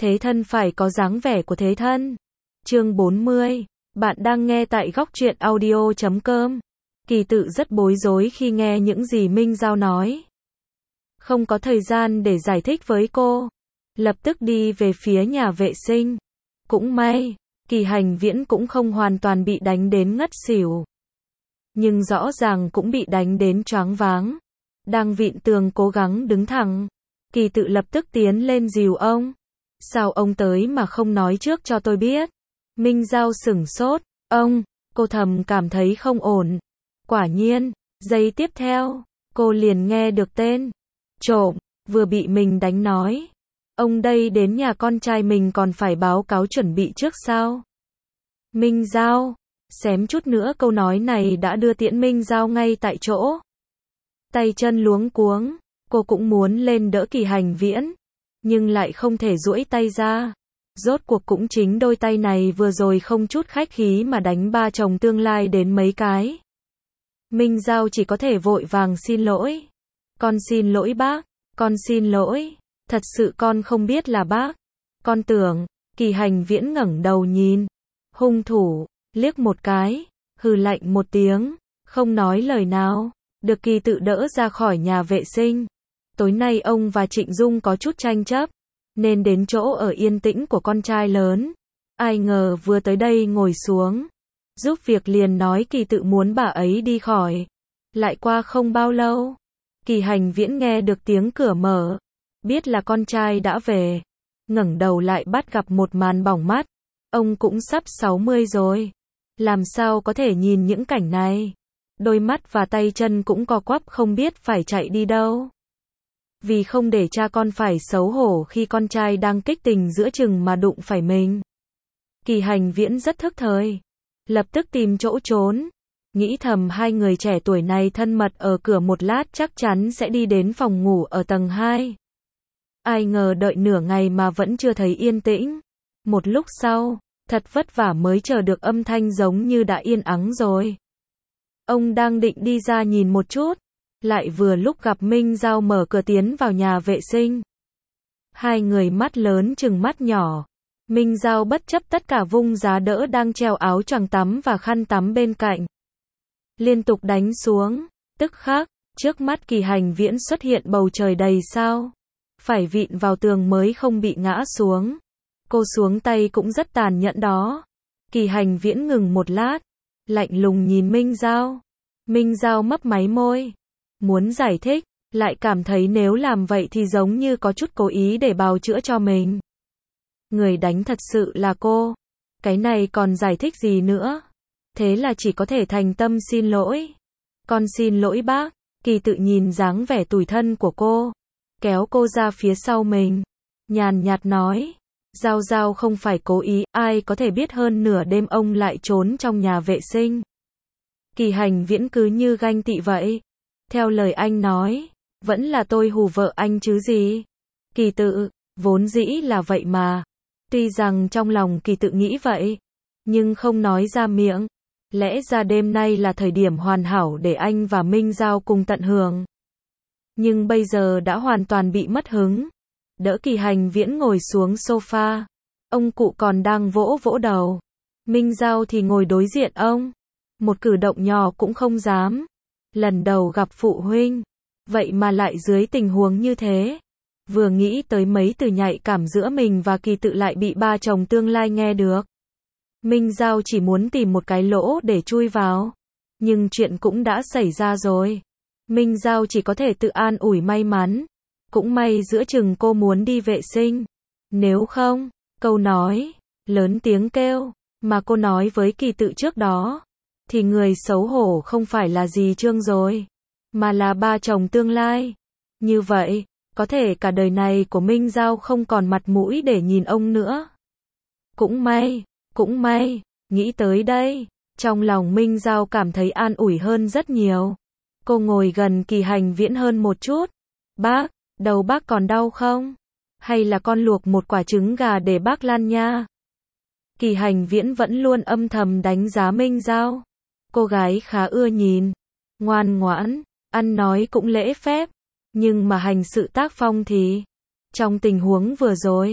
Thế thân phải có dáng vẻ của thế thân. Chương 40. Bạn đang nghe tại góc truyện audio.com. Kỳ Tự rất bối rối khi nghe những gì Minh Giao nói. Không có thời gian để giải thích với cô. Lập tức đi về phía nhà vệ sinh. Cũng may, Kỳ Hành Viễn cũng không hoàn toàn bị đánh đến ngất xỉu. Nhưng rõ ràng cũng bị đánh đến choáng váng. Đang vịn tường cố gắng đứng thẳng. Kỳ Tự lập tức tiến lên dìu ông. Sao ông tới mà không nói trước cho tôi biết? Minh Giao sửng sốt. Cô thầm cảm thấy không ổn. Quả nhiên, giây tiếp theo, cô liền nghe được tên trộm vừa bị mình đánh nói. Ông đây đến nhà con trai mình còn phải báo cáo chuẩn bị trước sao? Minh Giao, xém chút nữa câu nói này đã đưa tiễn Minh Giao ngay tại chỗ. Tay chân luống cuống, cô cũng muốn lên đỡ Kỳ Hành Viễn, nhưng lại không thể duỗi tay ra. Rốt cuộc cũng chính đôi tay này vừa rồi không chút khách khí mà đánh ba chồng tương lai đến mấy cái. Minh Giao chỉ có thể vội vàng xin lỗi. Con xin lỗi bác, con xin lỗi, thật sự con không biết là bác. Con tưởng. Kỳ Hành Viễn ngẩng đầu nhìn hung thủ, liếc một cái, hừ lạnh một tiếng, không nói lời nào, được Kỳ Tự đỡ ra khỏi nhà vệ sinh. Tối nay ông và Trịnh Dung có chút tranh chấp, nên đến chỗ ở yên tĩnh của con trai lớn. Ai ngờ vừa tới đây ngồi xuống, giúp việc liền nói Kỳ Tự muốn bà ấy đi khỏi. Lại qua không bao lâu, Kỳ Hành Viễn nghe được tiếng cửa mở, biết là con trai đã về. Ngẩng đầu lại bắt gặp một màn bỏng mắt. Ông cũng sắp 60 rồi, làm sao có thể nhìn những cảnh này. Đôi mắt và tay chân cũng co quắp không biết phải chạy đi đâu. Vì không để cha con phải xấu hổ khi con trai đang kích tình giữa chừng mà đụng phải mình. Kỳ Hành Viễn rất thức thời, lập tức tìm chỗ trốn. Nghĩ thầm hai người trẻ tuổi này thân mật ở cửa một lát chắc chắn sẽ đi đến phòng ngủ ở tầng 2. Ai ngờ đợi nửa ngày mà vẫn chưa thấy yên tĩnh. Một lúc sau, thật vất vả mới chờ được âm thanh giống như đã yên ắng rồi. Ông đang định đi ra nhìn một chút, lại vừa lúc gặp Minh Giao mở cửa tiến vào nhà vệ sinh. Hai người mắt lớn chừng mắt nhỏ. Minh Giao bất chấp tất cả vung giá đỡ đang treo áo choàng tắm và khăn tắm bên cạnh. Liên tục đánh xuống, tức khắc, trước mắt Kỳ Hành Viễn xuất hiện bầu trời đầy sao. Phải vịn vào tường mới không bị ngã xuống. Cô xuống tay cũng rất tàn nhẫn đó. Kỳ Hành Viễn ngừng một lát, lạnh lùng nhìn Minh Giao. Minh Giao mấp máy môi, muốn giải thích, lại cảm thấy nếu làm vậy thì giống như có chút cố ý để bào chữa cho mình. Người đánh thật sự là cô. Cái này còn giải thích gì nữa? Thế là chỉ có thể thành tâm xin lỗi. Con xin lỗi bác. Kỳ Tự nhìn dáng vẻ tủi thân của cô, kéo cô ra phía sau mình, nhàn nhạt nói. Giao Giao không phải cố ý, ai có thể biết hơn nửa đêm ông lại trốn trong nhà vệ sinh. Kỳ Hành Viễn cứ như ganh tị vậy. Theo lời anh nói, vẫn là tôi hù vợ anh chứ gì. Kỳ Tự, vốn dĩ là vậy mà. Tuy rằng trong lòng Kỳ Tự nghĩ vậy, nhưng không nói ra miệng. Lẽ ra đêm nay là thời điểm hoàn hảo để anh và Minh Giao cùng tận hưởng. Nhưng bây giờ đã hoàn toàn bị mất hứng. Đỡ Kỳ Hành Viễn ngồi xuống sofa. Ông cụ còn đang vỗ vỗ đầu. Minh Giao thì ngồi đối diện ông. Một cử động nhỏ cũng không dám. Lần đầu gặp phụ huynh, vậy mà lại dưới tình huống như thế. Vừa nghĩ tới mấy từ nhạy cảm giữa mình và Kỳ Tự lại bị ba chồng tương lai nghe được. Minh Giao chỉ muốn tìm một cái lỗ để chui vào. Nhưng chuyện cũng đã xảy ra rồi. Minh Giao chỉ có thể tự an ủi may mắn. Cũng may giữa chừng cô muốn đi vệ sinh. Nếu không, câu nói, lớn tiếng kêu, mà cô nói với Kỳ Tự trước đó, thì người xấu hổ không phải là dì Trương rồi, mà là ba chồng tương lai. Như vậy, có thể cả đời này của Minh Giao không còn mặt mũi để nhìn ông nữa. Cũng may, nghĩ tới đây, trong lòng Minh Giao cảm thấy an ủi hơn rất nhiều. Cô ngồi gần Kỳ Hành Viễn hơn một chút. Bác, đầu bác còn đau không? Hay là con luộc một quả trứng gà để bác lăn nha? Kỳ Hành Viễn vẫn luôn âm thầm đánh giá Minh Giao. Cô gái khá ưa nhìn, ngoan ngoãn, ăn nói cũng lễ phép, nhưng mà hành sự tác phong thì, trong tình huống vừa rồi,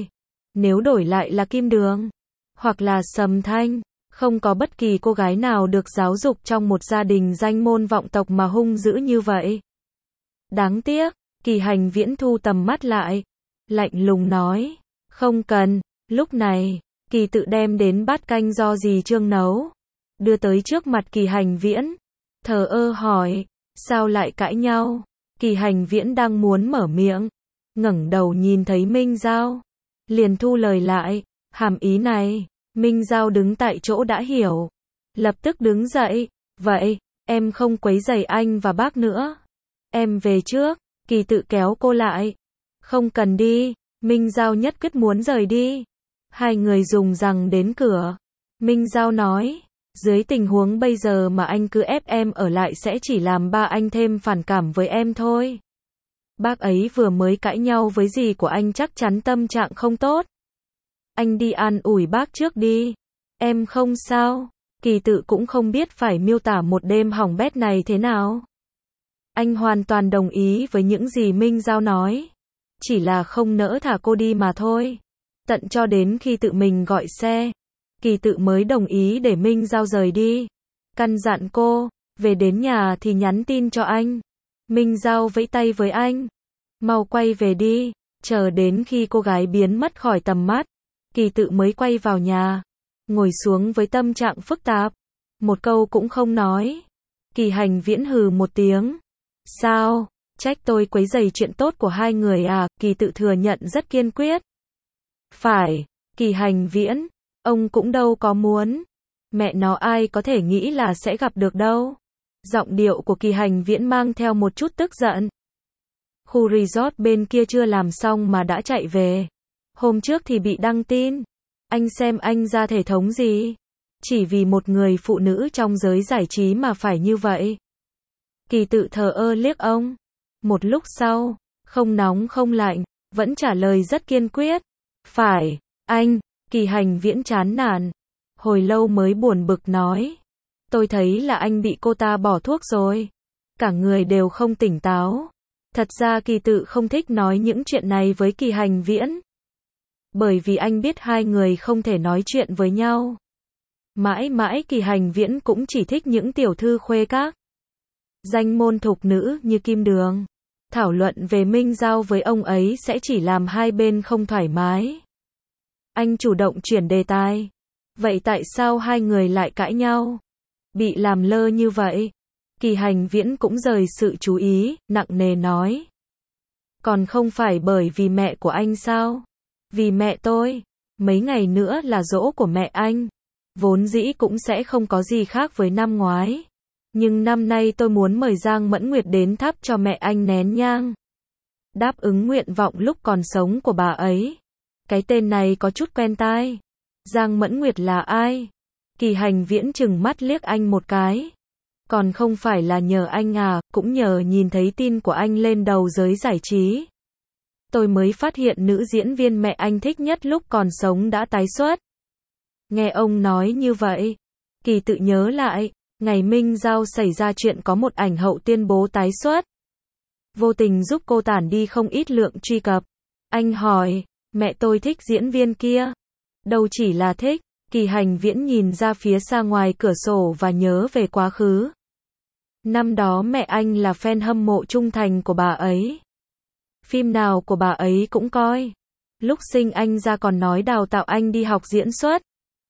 Nếu đổi lại là Kim Đường, hoặc là Sầm Thanh, không có bất kỳ cô gái nào được giáo dục trong một gia đình danh môn vọng tộc mà hung dữ như vậy. Đáng tiếc, Kỳ Hành Viễn thu tầm mắt lại, lạnh lùng nói, không cần. Lúc này, Kỳ Tự đem đến bát canh do dì Trương nấu, đưa tới trước mặt Kỳ Hành Viễn, thờ ơ hỏi, sao lại cãi nhau? Kỳ Hành Viễn đang muốn mở miệng, ngẩng đầu nhìn thấy Minh Giao, liền thu lời lại, hàm ý này. Minh Giao đứng tại chỗ đã hiểu, lập tức đứng dậy, vậy, em không quấy rầy anh và bác nữa. Em về trước. Kỳ Tự kéo cô lại. Không cần đi. Minh Giao nhất quyết muốn rời đi. Hai người dùng rằng đến cửa. Minh Giao nói, dưới tình huống bây giờ mà anh cứ ép em ở lại sẽ chỉ làm ba anh thêm phản cảm với em thôi. Bác ấy vừa mới cãi nhau với dì của anh chắc chắn tâm trạng không tốt. Anh đi an ủi bác trước đi. Em không sao. Kỳ Tự cũng không biết phải miêu tả một đêm hỏng bét này thế nào. Anh hoàn toàn đồng ý với những gì Minh Giao nói. Chỉ là không nỡ thả cô đi mà thôi. Tận cho đến khi tự mình gọi xe, Kỳ Tự mới đồng ý để Minh Giao rời đi. Căn dặn cô, về đến nhà thì nhắn tin cho anh. Minh Giao vẫy tay với anh. Mau quay về đi. Chờ đến khi cô gái biến mất khỏi tầm mắt, Kỳ Tự mới quay vào nhà, ngồi xuống với tâm trạng phức tạp. Một câu cũng không nói. Kỳ Hành Viễn hừ một tiếng. Sao? Trách tôi quấy rầy chuyện tốt của hai người à? Kỳ Tự thừa nhận rất kiên quyết. Phải, Kỳ Hành Viễn, ông cũng đâu có muốn. Mẹ nó ai có thể nghĩ là sẽ gặp được đâu. Giọng điệu của Kỳ Hành Viễn mang theo một chút tức giận. Khu resort bên kia chưa làm xong mà đã chạy về. Hôm trước thì bị đăng tin. Anh xem anh ra thể thống gì? Chỉ vì một người phụ nữ trong giới giải trí mà phải như vậy. Kỳ Tự thờ ơ liếc ông. Một lúc sau, không nóng không lạnh, vẫn trả lời rất kiên quyết. Phải, anh. Kỳ Hành Viễn chán nản. Hồi lâu mới buồn bực nói. Tôi thấy là anh bị cô ta bỏ thuốc rồi. Cả người đều không tỉnh táo. Thật ra Kỳ Tự không thích nói những chuyện này với Kỳ Hành Viễn. Bởi vì anh biết hai người không thể nói chuyện với nhau. Mãi mãi Kỳ Hành Viễn cũng chỉ thích những tiểu thư khuê các. Danh môn thục nữ như Kim Đường. Thảo luận về Minh Giao với ông ấy sẽ chỉ làm hai bên không thoải mái. Anh chủ động chuyển đề tài. Vậy tại sao hai người lại cãi nhau? Bị làm lơ như vậy. Kỳ Hành Viễn cũng rời sự chú ý, nặng nề nói. Còn không phải bởi vì mẹ của anh sao? Vì mẹ tôi. Mấy ngày nữa là giỗ của mẹ anh. Vốn dĩ cũng sẽ không có gì khác với năm ngoái. Nhưng năm nay tôi muốn mời Giang Mẫn Nguyệt đến thắp cho mẹ anh nén nhang. Đáp ứng nguyện vọng lúc còn sống của bà ấy. Cái tên này có chút quen tai. Giang Mẫn Nguyệt là ai? Kỳ Hành Viễn trừng mắt liếc anh một cái. Còn không phải là nhờ anh à, cũng nhờ nhìn thấy tin của anh lên đầu giới giải trí. Tôi mới phát hiện nữ diễn viên mẹ anh thích nhất lúc còn sống đã tái xuất. Nghe ông nói như vậy, Kỳ Tự nhớ lại, ngày Minh Giao xảy ra chuyện có một ảnh hậu tuyên bố tái xuất. Vô tình giúp cô tản đi không ít lượng truy cập. Anh hỏi, mẹ tôi thích diễn viên kia. Đâu chỉ là thích, Kỳ Hành Viễn nhìn ra phía xa ngoài cửa sổ và nhớ về quá khứ. Năm đó mẹ anh là fan hâm mộ trung thành của bà ấy. Phim nào của bà ấy cũng coi. Lúc sinh anh ra còn nói đào tạo anh đi học diễn xuất.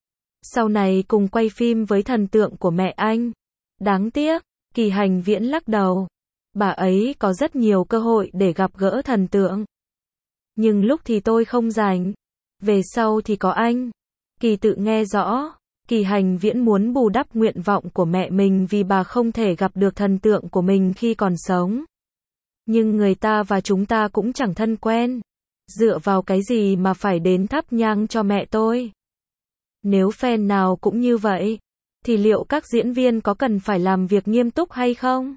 Sau này cùng quay phim với thần tượng của mẹ anh. Đáng tiếc, Kỳ Hành Viễn lắc đầu. Bà ấy có rất nhiều cơ hội để gặp gỡ thần tượng. Nhưng lúc thì tôi không rảnh. Về sau thì có anh. Kỳ Tự nghe rõ. Kỳ Hành Viễn muốn bù đắp nguyện vọng của mẹ mình vì bà không thể gặp được thần tượng của mình khi còn sống. Nhưng người ta và chúng ta cũng chẳng thân quen. Dựa vào cái gì mà phải đến thắp nhang cho mẹ tôi? Nếu fan nào cũng như vậy, thì liệu các diễn viên có cần phải làm việc nghiêm túc hay không?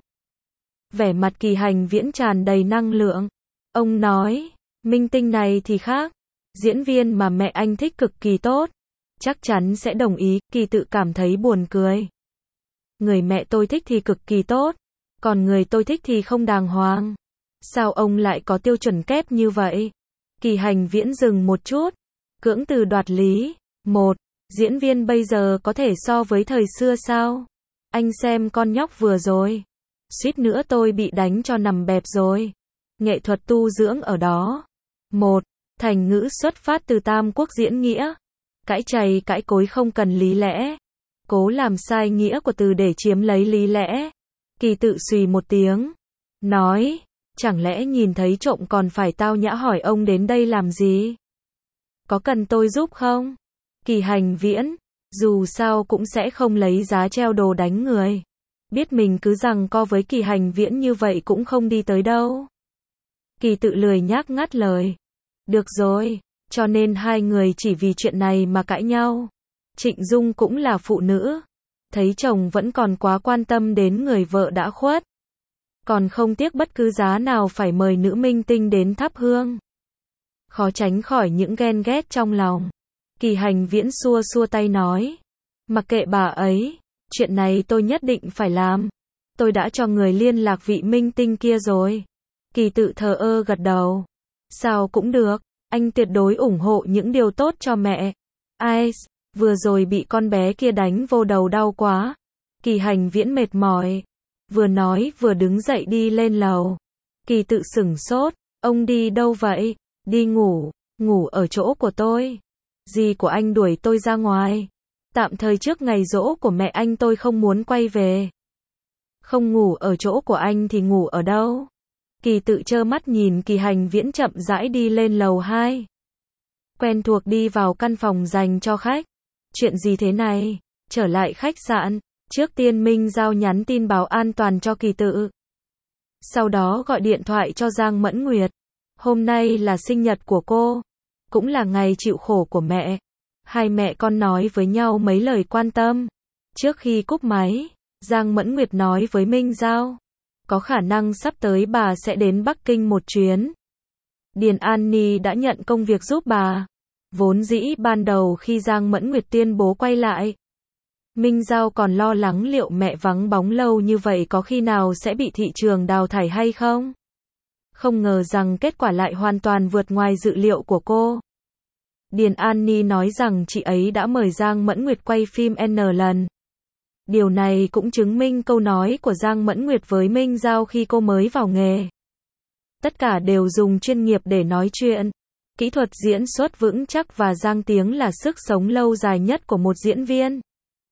Vẻ mặt Kỳ Hành Viễn tràn đầy năng lượng. Ông nói, minh tinh này thì khác. Diễn viên mà mẹ anh thích cực kỳ tốt. Chắc chắn sẽ đồng ý. Kỳ Tự cảm thấy buồn cười. Người mẹ tôi thích thì cực kỳ tốt. Còn người tôi thích thì không đàng hoàng. Sao ông lại có tiêu chuẩn kép như vậy? Kỳ Hành Viễn dừng một chút. Cưỡng từ đoạt lý. 1. Diễn viên bây giờ có thể so với thời xưa sao? Anh xem con nhóc vừa rồi. Suýt nữa tôi bị đánh cho nằm bẹp rồi. Nghệ thuật tu dưỡng ở đó. 1. Thành ngữ xuất phát từ Tam Quốc diễn nghĩa. Cãi chày cãi cối không cần lý lẽ. Cố làm sai nghĩa của từ để chiếm lấy lý lẽ. Kỳ tự xùy một tiếng. Nói, chẳng lẽ nhìn thấy trộm còn phải tao nhã hỏi ông đến đây làm gì? Có cần tôi giúp không? Kỳ Hành Viễn, dù sao cũng sẽ không lấy giá treo đồ đánh người. Biết mình cứ giằng co với Kỳ Hành Viễn như vậy cũng không đi tới đâu. Kỳ tự lười nhác ngắt lời. Được rồi, cho nên hai người chỉ vì chuyện này mà cãi nhau. Trịnh Dung cũng là phụ nữ. Thấy chồng vẫn còn quá quan tâm đến người vợ đã khuất. Còn không tiếc bất cứ giá nào phải mời nữ minh tinh đến thắp hương. Khó tránh khỏi những ghen ghét trong lòng. Kỳ Hành Viễn xua xua tay nói. Mặc kệ bà ấy, chuyện này tôi nhất định phải làm. Tôi đã cho người liên lạc vị minh tinh kia rồi. Kỳ tự thờ ơ gật đầu. Sao cũng được, anh tuyệt đối ủng hộ những điều tốt cho mẹ. Ai, vừa rồi bị con bé kia đánh vô đầu đau quá. Kỳ Hành Viễn mệt mỏi. Vừa nói vừa đứng dậy đi lên lầu. Kỳ tự sửng sốt. Ông đi đâu vậy? Đi ngủ, ngủ ở chỗ của tôi. Dì của anh đuổi tôi ra ngoài. Tạm thời trước ngày giỗ của mẹ anh tôi không muốn quay về. Không ngủ ở chỗ của anh thì ngủ ở đâu? Kỳ tự trơ mắt nhìn Kỳ Hành Viễn chậm rãi đi lên lầu 2. Quen thuộc đi vào căn phòng dành cho khách. Chuyện gì thế này? Trở lại khách sạn, trước tiên Minh Giao nhắn tin báo an toàn cho Kỳ tự. Sau đó gọi điện thoại cho Giang Mẫn Nguyệt. Hôm nay là sinh nhật của cô, cũng là ngày chịu khổ của mẹ. Hai mẹ con nói với nhau mấy lời quan tâm. Trước khi cúp máy, Giang Mẫn Nguyệt nói với Minh Giao, có khả năng sắp tới bà sẽ đến Bắc Kinh một chuyến. Điền An Ni đã nhận công việc giúp bà. Vốn dĩ ban đầu khi Giang Mẫn Nguyệt tuyên bố quay lại, Minh Giao còn lo lắng liệu mẹ vắng bóng lâu như vậy có khi nào sẽ bị thị trường đào thải hay không. Không ngờ rằng kết quả lại hoàn toàn vượt ngoài dự liệu của cô. Điền An Ni nói rằng chị ấy đã mời Giang Mẫn Nguyệt quay phim N lần. Điều này cũng chứng minh câu nói của Giang Mẫn Nguyệt với Minh Giao khi cô mới vào nghề. Tất cả đều dùng chuyên nghiệp để nói chuyện. Kỹ thuật diễn xuất vững chắc và Giang tiếng là sức sống lâu dài nhất của một diễn viên.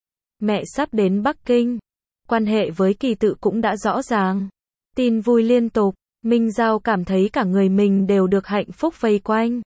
Mẹ sắp đến Bắc Kinh. Quan hệ với Kỳ tự cũng đã rõ ràng. Tin vui liên tục. Minh Giao cảm thấy cả người mình đều được hạnh phúc vây quanh.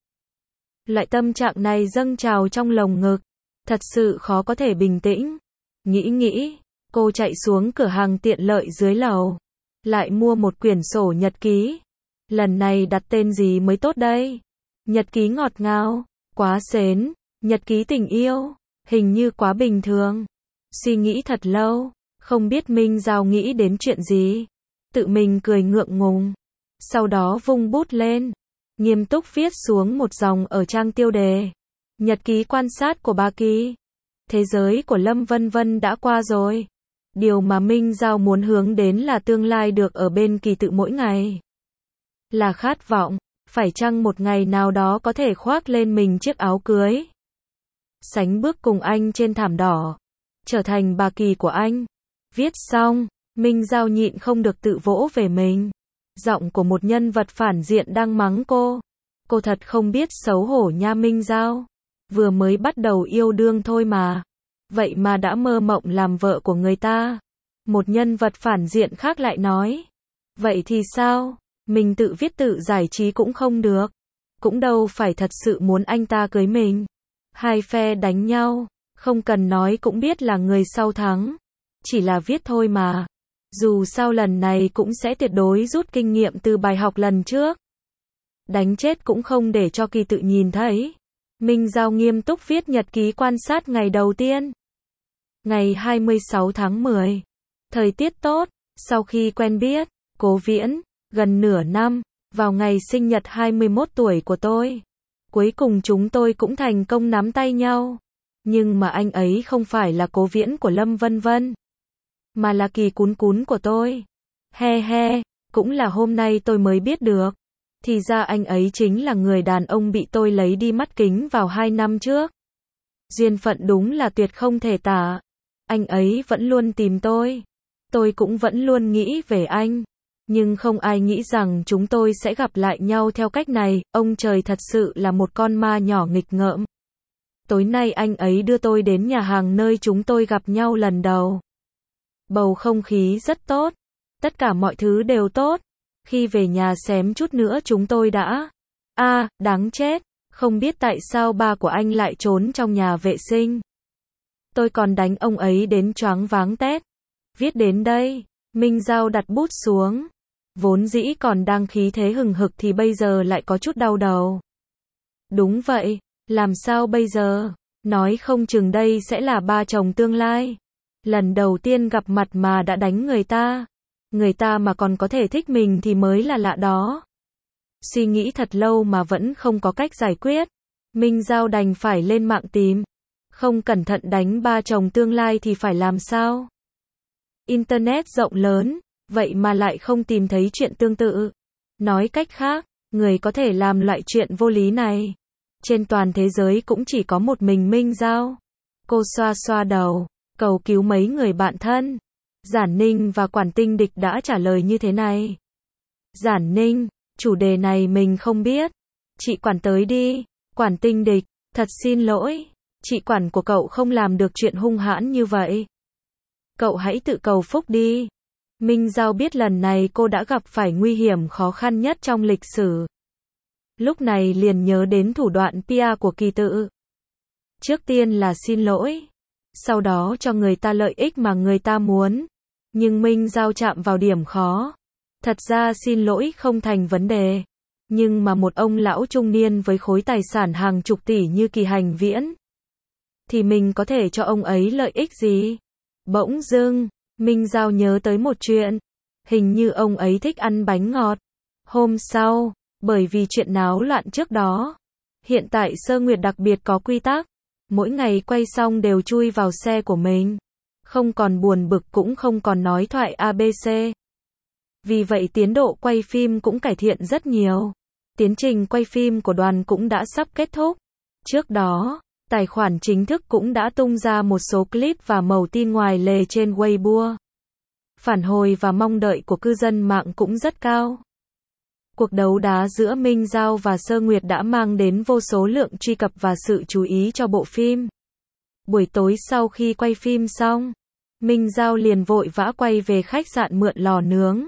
Loại tâm trạng này dâng trào trong lồng ngực. Thật sự khó có thể bình tĩnh. Nghĩ, cô chạy xuống cửa hàng tiện lợi dưới lầu. Lại mua một quyển sổ nhật ký. Lần này đặt tên gì mới tốt đây? Nhật ký ngọt ngào, quá sến. Nhật ký tình yêu, hình như quá bình thường. Suy nghĩ thật lâu, không biết Minh Giao nghĩ đến chuyện gì. Tự mình cười ngượng ngùng. Sau đó vung bút lên, nghiêm túc viết xuống một dòng ở trang tiêu đề. Nhật ký quan sát của bà Kỳ. Thế giới của Lâm Vân Vân đã qua rồi. Điều mà Minh Giao muốn hướng đến là tương lai được ở bên Kỳ tự mỗi ngày. Là khát vọng, phải chăng một ngày nào đó có thể khoác lên mình chiếc áo cưới. Sánh bước cùng anh trên thảm đỏ. Trở thành bà Kỳ của anh. Viết xong, Minh Giao nhịn không được tự vỗ về mình. Giọng của một nhân vật phản diện đang mắng cô. Cô thật không biết xấu hổ nha Minh Giao. Vừa mới bắt đầu yêu đương thôi mà. Vậy mà đã mơ mộng làm vợ của người ta. Một nhân vật phản diện khác lại nói. Vậy thì sao? Mình tự viết tự giải trí cũng không được. Cũng đâu phải thật sự muốn anh ta cưới mình. Hai phe đánh nhau. Không cần nói cũng biết là người sau thắng. Chỉ là viết thôi mà. Dù sao lần này cũng sẽ tuyệt đối rút kinh nghiệm từ bài học lần trước. Đánh chết cũng không để cho Kỳ tự nhìn thấy. Minh Giao nghiêm túc viết nhật ký quan sát ngày đầu tiên. Ngày 26 tháng 10. Thời tiết tốt. Sau khi quen biết Cố Viễn, gần nửa năm, vào ngày sinh nhật 21 tuổi của tôi. Cuối cùng chúng tôi cũng thành công nắm tay nhau. Nhưng mà anh ấy không phải là Cố Viễn của Lâm Vân Vân. Mà là Kỳ Cún Cún của tôi. He he, cũng là hôm nay tôi mới biết được. Thì ra anh ấy chính là người đàn ông bị tôi lấy đi mắt kính vào 2 năm trước. Duyên phận đúng là tuyệt không thể tả. Anh ấy vẫn luôn tìm tôi. Tôi cũng vẫn luôn nghĩ về anh. Nhưng không ai nghĩ rằng chúng tôi sẽ gặp lại nhau theo cách này. Ông trời thật sự là một con ma nhỏ nghịch ngợm. Tối nay anh ấy đưa tôi đến nhà hàng nơi chúng tôi gặp nhau lần đầu. Bầu không khí rất tốt. Tất cả mọi thứ đều tốt. Khi về nhà xém chút nữa chúng tôi đã... đáng chết. Không biết tại sao ba của anh lại trốn trong nhà vệ sinh. Tôi còn đánh ông ấy đến choáng váng tét. Viết đến đây, Minh Giao đặt bút xuống. Vốn dĩ còn đang khí thế hừng hực thì bây giờ lại có chút đau đầu. Đúng vậy, làm sao bây giờ? Nói không chừng đây sẽ là ba chồng tương lai. Lần đầu tiên gặp mặt mà đã đánh người ta. Người ta mà còn có thể thích mình thì mới là lạ đó. Suy nghĩ thật lâu mà vẫn không có cách giải quyết. Minh Giao đành phải lên mạng tìm. Không cẩn thận đánh ba chồng tương lai thì phải làm sao? Internet rộng lớn, vậy mà lại không tìm thấy chuyện tương tự. Nói cách khác, người có thể làm loại chuyện vô lý này. Trên toàn thế giới cũng chỉ có một mình Minh Giao. Cô xoa xoa đầu, cầu cứu mấy người bạn thân. Giản Ninh và Quản Tinh Địch đã trả lời như thế này. Giản Ninh, chủ đề này mình không biết. Chị Quản tới đi. Quản Tinh Địch, thật xin lỗi. Chị Quản của cậu không làm được chuyện hung hãn như vậy. Cậu hãy tự cầu phúc đi. Minh Giao biết lần này cô đã gặp phải nguy hiểm khó khăn nhất trong lịch sử. Lúc này liền nhớ đến thủ đoạn PR của Kỳ Tự. Trước tiên là xin lỗi. Sau đó cho người ta lợi ích mà người ta muốn. Nhưng Minh Giao chạm vào điểm khó. Thật ra xin lỗi không thành vấn đề. Nhưng mà một ông lão trung niên với khối tài sản hàng chục tỷ như Kỳ Hành Viễn. Thì mình có thể cho ông ấy lợi ích gì? Bỗng dưng, Minh Giao nhớ tới một chuyện. Hình như ông ấy thích ăn bánh ngọt. Hôm sau, bởi vì chuyện náo loạn trước đó. Hiện tại Sơ Nguyệt đặc biệt có quy tắc. Mỗi ngày quay xong đều chui vào xe của mình. Không còn buồn bực cũng không còn nói thoại ABC. Vì vậy tiến độ quay phim cũng cải thiện rất nhiều. Tiến trình quay phim của đoàn cũng đã sắp kết thúc. Trước đó, tài khoản chính thức cũng đã tung ra một số clip và mẩu tin ngoài lề trên Weibo. Phản hồi và mong đợi của cư dân mạng cũng rất cao. Cuộc đấu đá giữa Minh Giao và Sơ Nguyệt đã mang đến vô số lượng truy cập và sự chú ý cho bộ phim. Buổi tối sau khi quay phim xong, Minh Giao liền vội vã quay về khách sạn mượn lò nướng.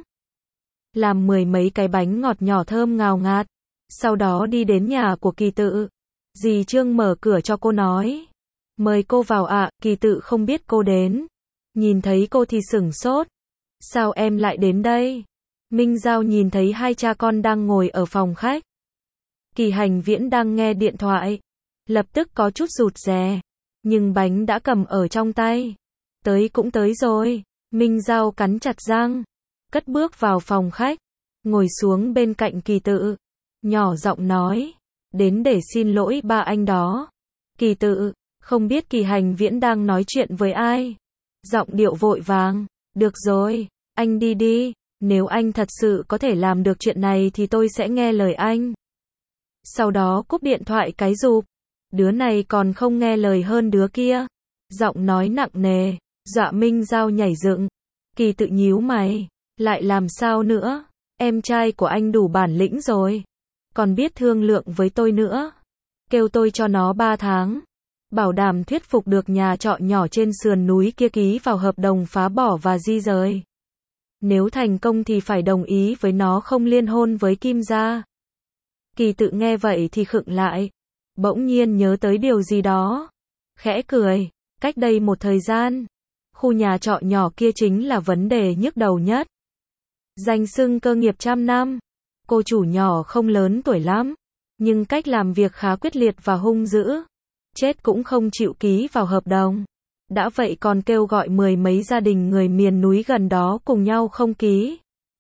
Làm 10 mấy cái bánh ngọt nhỏ thơm ngào ngạt. Sau đó đi đến nhà của Kỳ Tự. Dì Trương mở cửa cho cô nói. Mời cô vào ạ. Kỳ Tự không biết cô đến. Nhìn thấy cô thì sửng sốt. Sao em lại đến đây? Minh Giao nhìn thấy hai cha con đang ngồi ở phòng khách. Kỳ Hành Viễn đang nghe điện thoại. Lập tức có chút rụt rè. Nhưng bánh đã cầm ở trong tay. Tới cũng tới rồi. Minh Giao cắn chặt răng. Cất bước vào phòng khách. Ngồi xuống bên cạnh Kỳ Tự. Nhỏ giọng nói. Đến để xin lỗi ba anh đó. Kỳ Tự, không biết Kỳ Hành Viễn đang nói chuyện với ai. Giọng điệu vội vàng. Được rồi, anh đi đi. Nếu anh thật sự có thể làm được chuyện này thì tôi sẽ nghe lời anh. Sau đó cúp điện thoại cái rụp. Đứa này còn không nghe lời hơn đứa kia. Giọng nói nặng nề, dọa Minh Giao nhảy dựng. Kỳ Tự nhíu mày. Lại làm sao nữa? Em trai của anh đủ bản lĩnh rồi. Còn biết thương lượng với tôi nữa. Kêu tôi cho nó 3 tháng. Bảo đảm thuyết phục được nhà trọ nhỏ trên sườn núi kia ký vào hợp đồng phá bỏ và di rời. Nếu thành công thì phải đồng ý với nó không liên hôn với Kim gia. Kỳ Tự nghe vậy thì khựng lại. Bỗng nhiên nhớ tới điều gì đó. Khẽ cười. Cách đây một thời gian, khu nhà trọ nhỏ kia chính là vấn đề nhức đầu nhất. Danh xưng cơ nghiệp trăm năm. Cô chủ nhỏ không lớn tuổi lắm. Nhưng cách làm việc khá quyết liệt và hung dữ. Chết cũng không chịu ký vào hợp đồng. Đã vậy còn kêu gọi 10 mấy gia đình người miền núi gần đó cùng nhau không ký.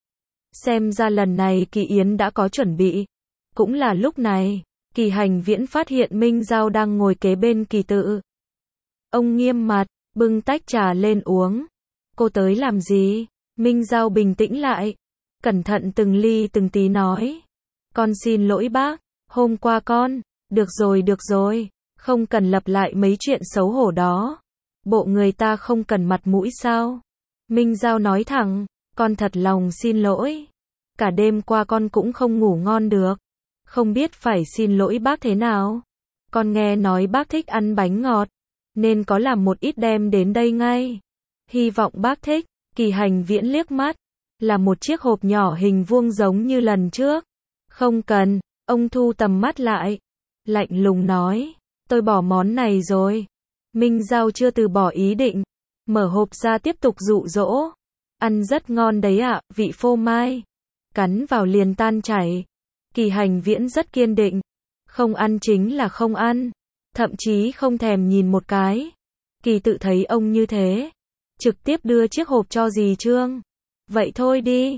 Xem ra lần này Kỳ Yến đã có chuẩn bị. Cũng là lúc này, Kỳ Hành Viễn phát hiện Minh Giao đang ngồi kế bên Kỳ Tự. Ông nghiêm mặt, bưng tách trà lên uống. Cô tới làm gì? Minh Giao bình tĩnh lại. Cẩn thận từng ly từng tí nói. Con xin lỗi bác, hôm qua con, được rồi, không cần lặp lại mấy chuyện xấu hổ đó. Bộ người ta không cần mặt mũi sao? Minh Giao nói thẳng, con thật lòng xin lỗi. Cả đêm qua con cũng không ngủ ngon được. Không biết phải xin lỗi bác thế nào. Con nghe nói bác thích ăn bánh ngọt, nên có làm một ít đem đến đây ngay. Hy vọng bác thích. Kỳ Hành Viễn liếc mắt, là một chiếc hộp nhỏ hình vuông giống như lần trước. Không cần, ông thu tầm mắt lại. Lạnh lùng nói, tôi bỏ món này rồi. Minh Giao chưa từ bỏ ý định, mở hộp ra tiếp tục dụ dỗ. Ăn rất ngon đấy ạ, vị phô mai. Cắn vào liền tan chảy. Kỳ Hành Viễn rất kiên định. Không ăn chính là không ăn. Thậm chí không thèm nhìn một cái. Kỳ tự thấy ông như thế, trực tiếp đưa chiếc hộp cho dì Trương. Vậy thôi đi,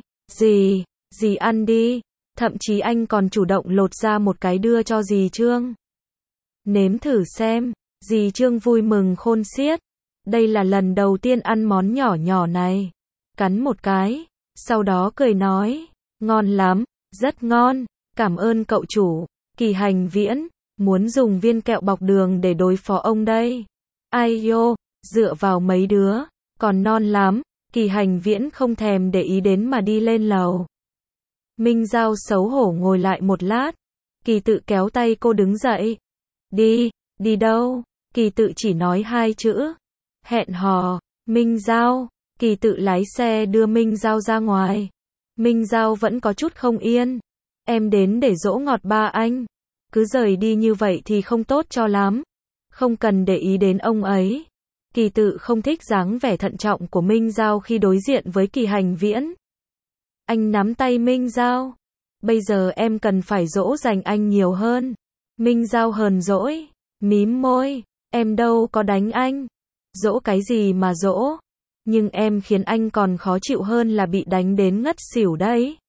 dì ăn đi. Thậm chí anh còn chủ động lột ra một cái đưa cho dì Trương. Nếm thử xem. Dì Trương vui mừng khôn xiết. Đây là lần đầu tiên ăn món nhỏ nhỏ này. Cắn một cái, sau đó cười nói, ngon lắm, rất ngon, cảm ơn cậu chủ. Kỳ Hành Viễn, muốn dùng viên kẹo bọc đường để đối phó ông đây. Ai yo, dựa vào mấy đứa, còn non lắm. Kỳ Hành Viễn không thèm để ý đến mà đi lên lầu. Minh Giao xấu hổ ngồi lại một lát. Kỳ tự kéo tay cô đứng dậy. Đi đâu? Kỳ tự chỉ nói hai chữ. Hẹn hò. Minh Giao. Kỳ tự lái xe đưa Minh Giao ra ngoài. Minh Giao vẫn có chút không yên. Em đến để dỗ ngọt ba anh. Cứ rời đi như vậy thì không tốt cho lắm. Không cần để ý đến ông ấy. Kỳ tự không thích dáng vẻ thận trọng của Minh Giao khi đối diện với Kỳ Hành Viễn. Anh nắm tay Minh Giao. Bây giờ em cần phải dỗ dành anh nhiều hơn. Minh Giao hờn dỗi, mím môi. Em đâu có đánh anh. Dỗ cái gì mà dỗ. Nhưng em khiến anh còn khó chịu hơn là bị đánh đến ngất xỉu đấy.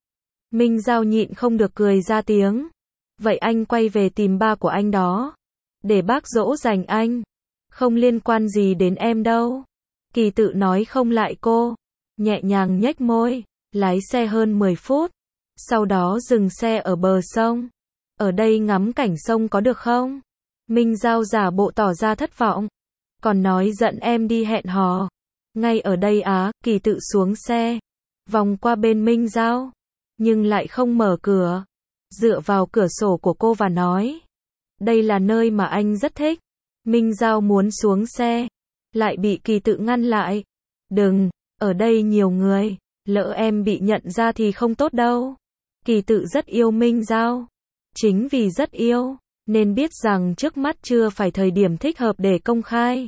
Minh Giao nhịn không được cười ra tiếng. Vậy anh quay về tìm ba của anh đó. Để bác dỗ dành anh. Không liên quan gì đến em đâu. Kỳ tự nói không lại cô. Nhẹ nhàng nhếch môi. Lái xe hơn 10 phút. Sau đó dừng xe ở bờ sông. Ở đây ngắm cảnh sông có được không? Minh Giao giả bộ tỏ ra thất vọng. Còn nói dẫn em đi hẹn hò. Ngay ở đây á. Kỳ tự xuống xe. Vòng qua bên Minh Giao. Nhưng lại không mở cửa. Dựa vào cửa sổ của cô và nói. Đây là nơi mà anh rất thích. Minh Giao muốn xuống xe. Lại bị Kỳ tự ngăn lại. Đừng, ở đây nhiều người. Lỡ em bị nhận ra thì không tốt đâu. Kỳ tự rất yêu Minh Giao. Chính vì rất yêu, nên biết rằng trước mắt chưa phải thời điểm thích hợp để công khai.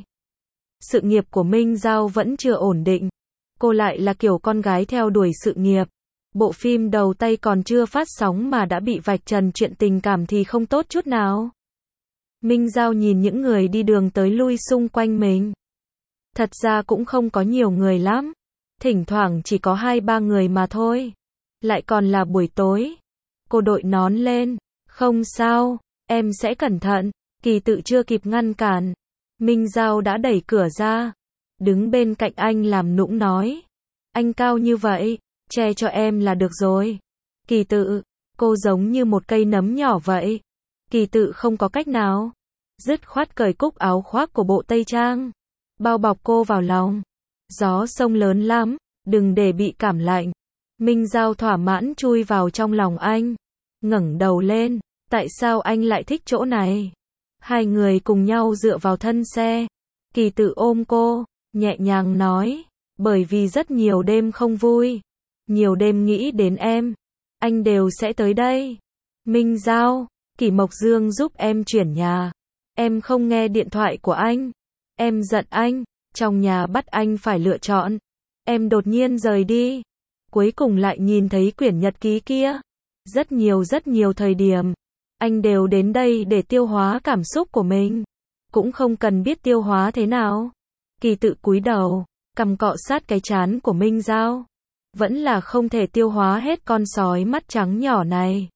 Sự nghiệp của Minh Giao vẫn chưa ổn định. Cô lại là kiểu con gái theo đuổi sự nghiệp. Bộ phim đầu tay còn chưa phát sóng mà đã bị vạch trần chuyện tình cảm thì không tốt chút nào. Minh Giao nhìn những người đi đường tới lui xung quanh mình. Thật ra cũng không có nhiều người lắm. Thỉnh thoảng chỉ có 2-3 người mà thôi. Lại còn là buổi tối. Cô đội nón lên. Không sao, em sẽ cẩn thận. Kỳ tự chưa kịp ngăn cản. Minh Giao đã đẩy cửa ra. Đứng bên cạnh anh làm nũng nói. Anh cao như vậy, che cho em là được rồi. Kỳ tự, cô giống như một cây nấm nhỏ vậy. Kỳ tự không có cách nào. Dứt khoát cởi cúc áo khoác của bộ tây trang. Bao bọc cô vào lòng. Gió sông lớn lắm, đừng để bị cảm lạnh. Minh Giao thỏa mãn chui vào trong lòng anh. Ngẩng đầu lên, tại sao anh lại thích chỗ này? Hai người cùng nhau dựa vào thân xe. Kỳ tự ôm cô, nhẹ nhàng nói. Bởi vì rất nhiều đêm không vui. Nhiều đêm nghĩ đến em. Anh đều sẽ tới đây. Minh Giao, Kỷ Mộc Dương giúp em chuyển nhà. Em không nghe điện thoại của anh. Em giận anh. Trong nhà bắt anh phải lựa chọn. Em đột nhiên rời đi. Cuối cùng lại nhìn thấy quyển nhật ký kia. Rất nhiều thời điểm. Anh đều đến đây để tiêu hóa cảm xúc của mình. Cũng không cần biết tiêu hóa thế nào. Kỳ tự cúi đầu, cằm cọ sát cái trán của Minh Giao. Vẫn là không thể tiêu hóa hết con sói mắt trắng nhỏ này.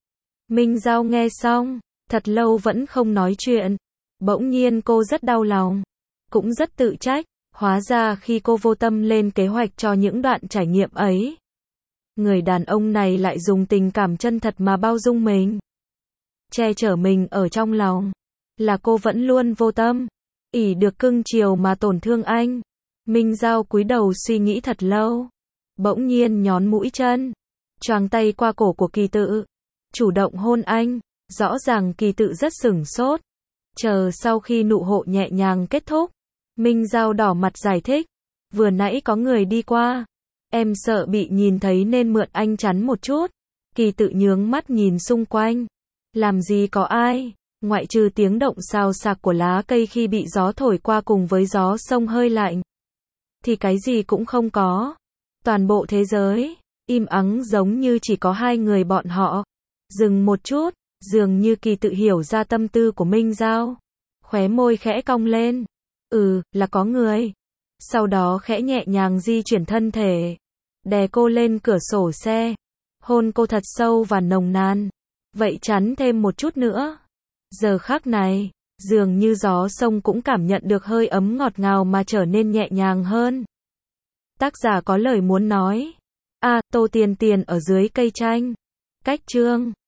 Minh Giao nghe xong, thật lâu vẫn không nói chuyện. Bỗng nhiên cô rất đau lòng. Cũng rất tự trách. Hóa ra khi cô vô tâm lên kế hoạch cho những đoạn trải nghiệm ấy, Người đàn ông này lại dùng tình cảm chân thật mà bao dung mình, che chở mình ở trong lòng. Là cô vẫn luôn vô tâm, ỷ được cưng chiều mà tổn thương anh. Minh Giao cúi đầu suy nghĩ thật lâu, bỗng nhiên nhón mũi chân, choàng tay qua cổ của Kỳ Tự, chủ động hôn anh. Rõ ràng Kỳ Tự rất sửng sốt. Chờ sau khi nụ hộ nhẹ nhàng kết thúc, Minh Giao đỏ mặt giải thích, vừa nãy có người đi qua, em sợ bị nhìn thấy nên mượn anh chắn một chút. Kỳ Tự nhướng mắt nhìn xung quanh, làm gì có ai, ngoại trừ tiếng động xào xạc của lá cây khi bị gió thổi qua cùng với gió sông hơi lạnh, thì cái gì cũng không có. Toàn bộ thế giới im ắng giống như chỉ có hai người bọn họ. Dừng một chút, dường như Kỳ Tự hiểu ra tâm tư của Minh Giao, khóe môi khẽ cong lên. Là có người. Sau đó khẽ nhẹ nhàng di chuyển thân thể, đè cô lên cửa sổ xe, hôn cô thật sâu và nồng nàn. Vậy chắn thêm một chút nữa. Giờ khắc này, dường như gió sông cũng cảm nhận được hơi ấm ngọt ngào mà trở nên nhẹ nhàng hơn. Tác giả có lời muốn nói. Tô Tiền Tiền ở dưới cây chanh. Cách chương